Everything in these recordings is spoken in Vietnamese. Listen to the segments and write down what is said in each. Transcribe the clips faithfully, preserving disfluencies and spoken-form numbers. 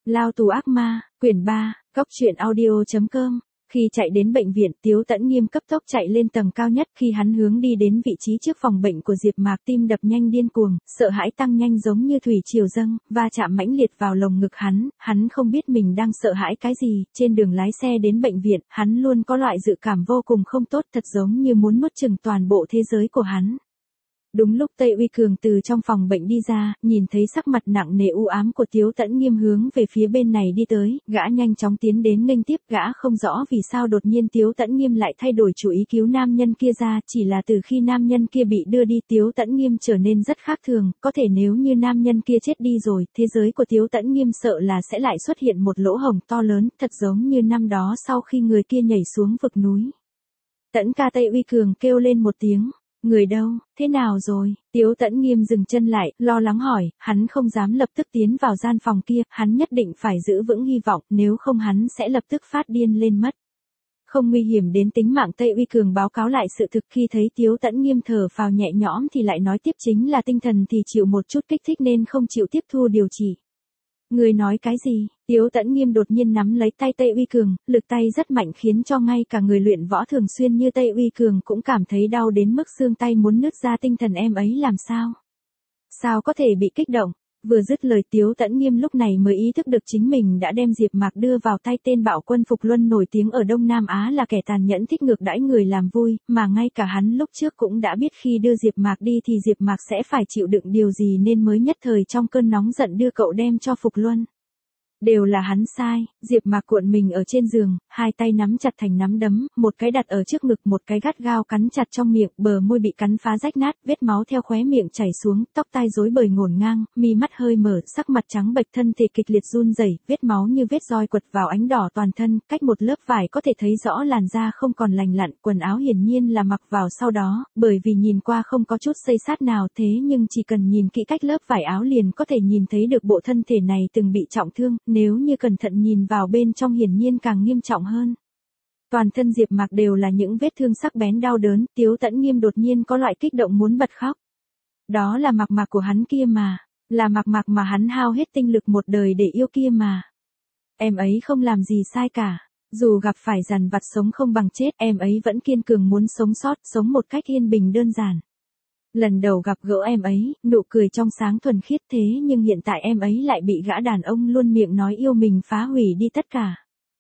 Lao tù ác ma, quyển ba, góc truyện audio chấm com. Khi chạy đến bệnh viện, Tiếu Tẫn Nghiêm cấp tốc chạy lên tầng cao nhất. Khi hắn hướng đi đến vị trí trước phòng bệnh của Diệp Mạc, tim đập nhanh điên cuồng, sợ hãi tăng nhanh giống như thủy triều dâng, va chạm mãnh liệt vào lồng ngực hắn. Hắn không biết mình đang sợ hãi cái gì. Trên đường lái xe đến bệnh viện, hắn luôn có loại dự cảm vô cùng không tốt, thật giống như muốn nuốt chửng toàn bộ thế giới của hắn. Đúng lúc Tây Uy Cường từ trong phòng bệnh đi ra, nhìn thấy sắc mặt nặng nề u ám của Tiếu Tẫn Nghiêm hướng về phía bên này đi tới, gã nhanh chóng tiến đến nghênh tiếp. Gã không rõ vì sao đột nhiên Tiếu Tẫn Nghiêm lại thay đổi chủ ý cứu nam nhân kia ra, chỉ là từ khi nam nhân kia bị đưa đi, Tiếu Tẫn Nghiêm trở nên rất khác thường. Có thể nếu như nam nhân kia chết đi rồi, thế giới của Tiếu Tẫn Nghiêm sợ là sẽ lại xuất hiện một lỗ hổng to lớn, thật giống như năm đó sau khi người kia nhảy xuống vực núi. Tẫn ca, Tây Uy Cường kêu lên một tiếng. Người đâu, thế nào rồi? Tiếu Tẫn Nghiêm dừng chân lại, lo lắng hỏi. Hắn không dám lập tức tiến vào gian phòng kia, hắn nhất định phải giữ vững hy vọng, nếu không hắn sẽ lập tức phát điên lên mất. Không nguy hiểm đến tính mạng. Tây Uy Cường báo cáo lại sự thực. Khi thấy Tiếu Tẫn Nghiêm thở phào nhẹ nhõm thì lại nói tiếp, chính là tinh thần thì chịu một chút kích thích nên không chịu tiếp thu điều trị. Người nói cái gì? Tiếu Tẫn Nghiêm đột nhiên nắm lấy tay Tây Uy Cường, lực tay rất mạnh khiến cho ngay cả người luyện võ thường xuyên như Tây Uy Cường cũng cảm thấy đau đến mức xương tay muốn nứt ra. Tinh thần em ấy làm sao? Sao có thể bị kích động? Vừa dứt lời, Tiếu Tẫn Nghiêm lúc này mới ý thức được chính mình đã đem Diệp Mạc đưa vào tay tên bạo quân Phục Luân nổi tiếng ở Đông Nam Á là kẻ tàn nhẫn thích ngược đãi người làm vui, mà ngay cả hắn lúc trước cũng đã biết khi đưa Diệp Mạc đi thì Diệp Mạc sẽ phải chịu đựng điều gì nên mới nhất thời trong cơn nóng giận đưa cậu đem cho Phục Luân. Đều là hắn sai. Diệp Mạc cuộn mình ở trên giường, hai tay nắm chặt thành nắm đấm, một cái đặt ở trước ngực, một cái gắt gao cắn chặt trong miệng, bờ môi bị cắn phá rách nát, vết máu theo khóe miệng chảy xuống, tóc tai rối bời ngổn ngang, mi mắt hơi mở, sắc mặt trắng bệch, thân thể kịch liệt run rẩy, vết máu như vết roi quật vào ánh đỏ toàn thân, cách một lớp vải có thể thấy rõ làn da không còn lành lặn, quần áo hiển nhiên là mặc vào sau đó, bởi vì nhìn qua không có chút xây xát nào, thế nhưng chỉ cần nhìn kỹ cách lớp vải áo liền có thể nhìn thấy được bộ thân thể này từng bị trọng thương. Nếu như cẩn thận nhìn vào bên trong hiển nhiên càng nghiêm trọng hơn. Toàn thân Diệp Mạc đều là những vết thương sắc bén đau đớn. Tiếu Tẫn Nghiêm đột nhiên có loại kích động muốn bật khóc. Đó là Mạc Mạc của hắn kia mà, là Mạc Mạc mà hắn hao hết tinh lực một đời để yêu kia mà. Em ấy không làm gì sai cả, dù gặp phải dằn vặt sống không bằng chết, em ấy vẫn kiên cường muốn sống sót, sống một cách yên bình đơn giản. Lần đầu gặp gỡ em ấy, nụ cười trong sáng thuần khiết, thế nhưng hiện tại em ấy lại bị gã đàn ông luôn miệng nói yêu mình phá hủy đi tất cả.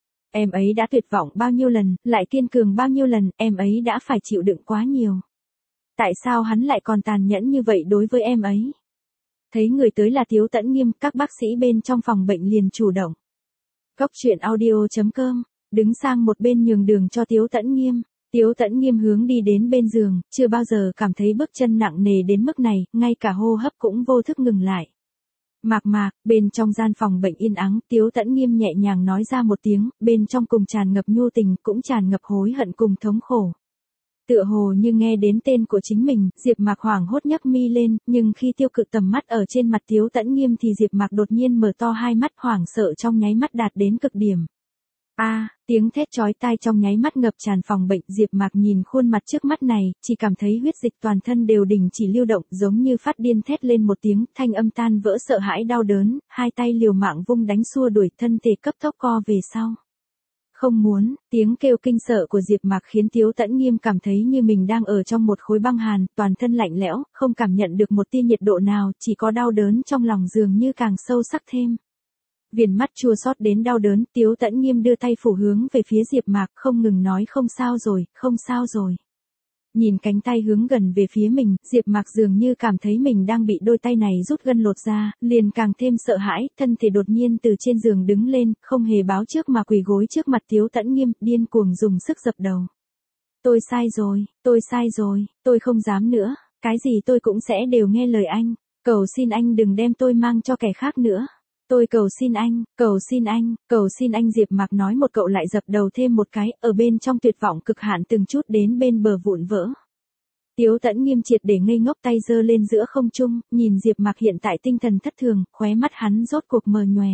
Em ấy đã tuyệt vọng bao nhiêu lần, lại kiên cường bao nhiêu lần, em ấy đã phải chịu đựng quá nhiều. Tại sao hắn lại còn tàn nhẫn như vậy đối với em ấy? Thấy người tới là Tiếu Tẫn Nghiêm, các bác sĩ bên trong phòng bệnh liền chủ động. Góc truyện audio chấm com, đứng sang một bên nhường đường cho Tiếu Tẫn Nghiêm. Tiếu Tẫn Nghiêm hướng đi đến bên giường, chưa bao giờ cảm thấy bước chân nặng nề đến mức này, ngay cả hô hấp cũng vô thức ngừng lại. Mạc Mạc, bên trong gian phòng bệnh yên ắng, Tiếu Tẫn Nghiêm nhẹ nhàng nói ra một tiếng, bên trong cùng tràn ngập nhu tình, cũng tràn ngập hối hận cùng thống khổ. Tựa hồ như nghe đến tên của chính mình, Diệp Mạc hoảng hốt nhấc mi lên, nhưng khi tiêu cự tầm mắt ở trên mặt Tiếu Tẫn Nghiêm thì Diệp Mạc đột nhiên mở to hai mắt, hoảng sợ trong nháy mắt đạt đến cực điểm. A, à, tiếng thét chói tai trong nháy mắt ngập tràn phòng bệnh. Diệp Mạc nhìn khuôn mặt trước mắt này, chỉ cảm thấy huyết dịch toàn thân đều đình chỉ lưu động, giống như phát điên thét lên một tiếng, thanh âm tan vỡ sợ hãi đau đớn, hai tay liều mạng vung đánh xua đuổi, thân thể cấp tốc co về sau. Không muốn, tiếng kêu kinh sợ của Diệp Mạc khiến Tiếu Tẫn Nghiêm cảm thấy như mình đang ở trong một khối băng hàn, toàn thân lạnh lẽo, không cảm nhận được một tia nhiệt độ nào, chỉ có đau đớn trong lòng dường như càng sâu sắc thêm. Viền mắt chua xót đến đau đớn, Tiếu Tẫn Nghiêm đưa tay phủ hướng về phía Diệp Mạc, không ngừng nói không sao rồi, không sao rồi. Nhìn cánh tay hướng gần về phía mình, Diệp Mạc dường như cảm thấy mình đang bị đôi tay này rút gân lột ra, liền càng thêm sợ hãi, thân thể đột nhiên từ trên giường đứng lên, không hề báo trước mà quỳ gối trước mặt Tiếu Tẫn Nghiêm, điên cuồng dùng sức dập đầu. Tôi sai rồi, tôi sai rồi, tôi không dám nữa, cái gì tôi cũng sẽ đều nghe lời anh, cầu xin anh đừng đem tôi mang cho kẻ khác nữa. Tôi cầu xin anh, cầu xin anh, cầu xin anh. Diệp Mạc nói một cậu lại dập đầu thêm một cái, ở bên trong tuyệt vọng cực hạn từng chút đến bên bờ vụn vỡ. Tiếu Tẫn Nghiêm triệt để ngây ngốc, tay giơ lên giữa không trung, nhìn Diệp Mạc hiện tại tinh thần thất thường, khóe mắt hắn rốt cuộc mờ nhòe.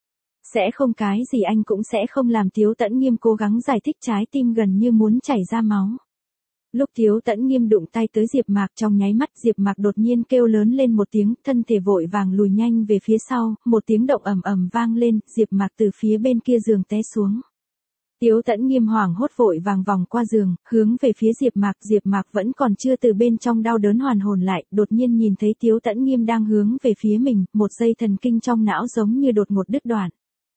Sẽ không, cái gì anh cũng sẽ không làm. Tiếu Tẫn Nghiêm cố gắng giải thích, trái tim gần như muốn chảy ra máu. Lúc Tiếu Tẫn Nghiêm đụng tay tới Diệp Mạc, trong nháy mắt Diệp Mạc đột nhiên kêu lớn lên một tiếng, thân thể vội vàng lùi nhanh về phía sau, một tiếng động ầm ầm vang lên, Diệp Mạc từ phía bên kia giường té xuống. Tiếu Tẫn Nghiêm hoảng hốt vội vàng vòng qua giường, hướng về phía Diệp Mạc, Diệp Mạc vẫn còn chưa từ bên trong đau đớn hoàn hồn lại, đột nhiên nhìn thấy Tiếu Tẫn Nghiêm đang hướng về phía mình, một dây thần kinh trong não giống như đột ngột đứt đoạn.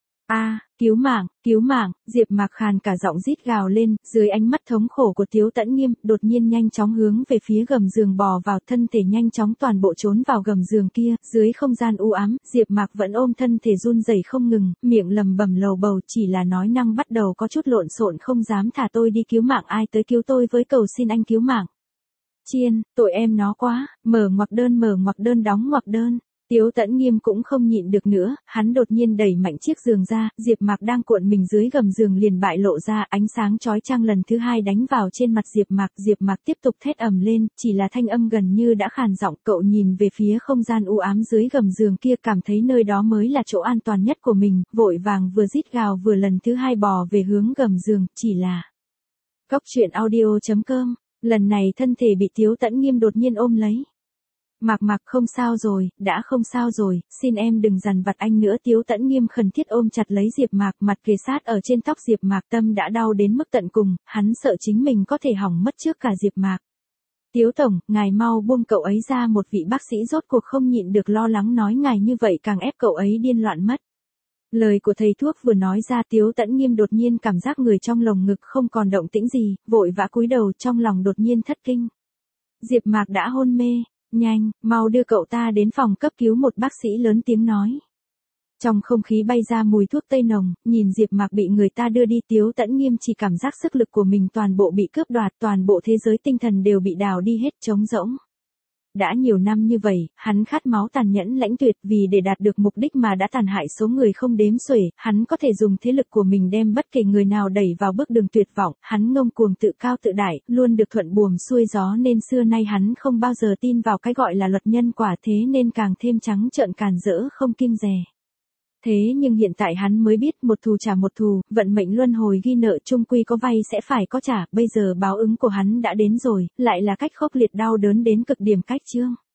A, cứu mạng, cứu mạng, Diệp Mạc khàn cả giọng rít gào lên, dưới ánh mắt thống khổ của Tiếu Tẫn Nghiêm, đột nhiên nhanh chóng hướng về phía gầm giường bò vào, thân thể nhanh chóng toàn bộ trốn vào gầm giường kia, dưới không gian u ám, Diệp Mạc vẫn ôm thân thể run rẩy không ngừng, miệng lẩm bẩm lầu bầu, chỉ là nói năng bắt đầu có chút lộn xộn, không dám thả tôi đi cứu mạng, ai tới cứu tôi với, cầu xin anh cứu mạng. Chiên, tội em nó quá, mở ngoặc đơn mở ngoặc đơn đóng ngoặc đơn. Tiếu Tẫn Nghiêm cũng không nhịn được nữa, hắn đột nhiên đẩy mạnh chiếc giường ra, Diệp Mạc đang cuộn mình dưới gầm giường liền bại lộ ra, ánh sáng chói chang lần thứ hai đánh vào trên mặt Diệp Mạc, Diệp Mạc tiếp tục thét ầm lên, chỉ là thanh âm gần như đã khàn giọng, cậu nhìn về phía không gian u ám dưới gầm giường kia, cảm thấy nơi đó mới là chỗ an toàn nhất của mình, vội vàng vừa rít gào vừa lần thứ hai bò về hướng gầm giường, chỉ là Góc truyện audio chấm com, lần này thân thể bị Tiếu Tẫn Nghiêm đột nhiên ôm lấy. Mạc Mạc không sao rồi, đã không sao rồi, xin em đừng dằn vặt anh nữa. Tiếu Tẫn Nghiêm khẩn thiết ôm chặt lấy Diệp Mạc, mặt kề sát ở trên tóc Diệp Mạc, tâm đã đau đến mức tận cùng, hắn sợ chính mình có thể hỏng mất trước cả Diệp Mạc. Tiếu tổng, ngài mau buông cậu ấy ra, một vị bác sĩ rốt cuộc không nhịn được lo lắng nói, ngài như vậy càng ép cậu ấy điên loạn mất. Lời của thầy thuốc vừa nói ra, Tiếu Tẫn Nghiêm đột nhiên cảm giác người trong lồng ngực không còn động tĩnh gì, vội vã cúi đầu, trong lòng đột nhiên thất kinh. Diệp Mạc đã hôn mê. Nhanh, mau đưa cậu ta đến phòng cấp cứu, một bác sĩ lớn tiếng nói. Trong không khí bay ra mùi thuốc tây nồng, nhìn Diệp Mạc bị người ta đưa đi, Tiếu Tẫn Nghiêm chỉ cảm giác sức lực của mình toàn bộ bị cướp đoạt, toàn bộ thế giới tinh thần đều bị đào đi hết, trống rỗng. Đã nhiều năm như vậy, hắn khát máu tàn nhẫn lãnh tuyệt, vì để đạt được mục đích mà đã tàn hại số người không đếm xuể, hắn có thể dùng thế lực của mình đem bất kể người nào đẩy vào bước đường tuyệt vọng, hắn ngông cuồng tự cao tự đại, luôn được thuận buồm xuôi gió nên xưa nay hắn không bao giờ tin vào cái gọi là luật nhân quả, thế nên càng thêm trắng trợn càn rỡ không kiêng dè. Thế nhưng hiện tại hắn mới biết, một thù trả một thù, vận mệnh luân hồi ghi nợ, chung quy có vay sẽ phải có trả, bây giờ báo ứng của hắn đã đến rồi, lại là cách khốc liệt đau đớn đến cực điểm, cách chương.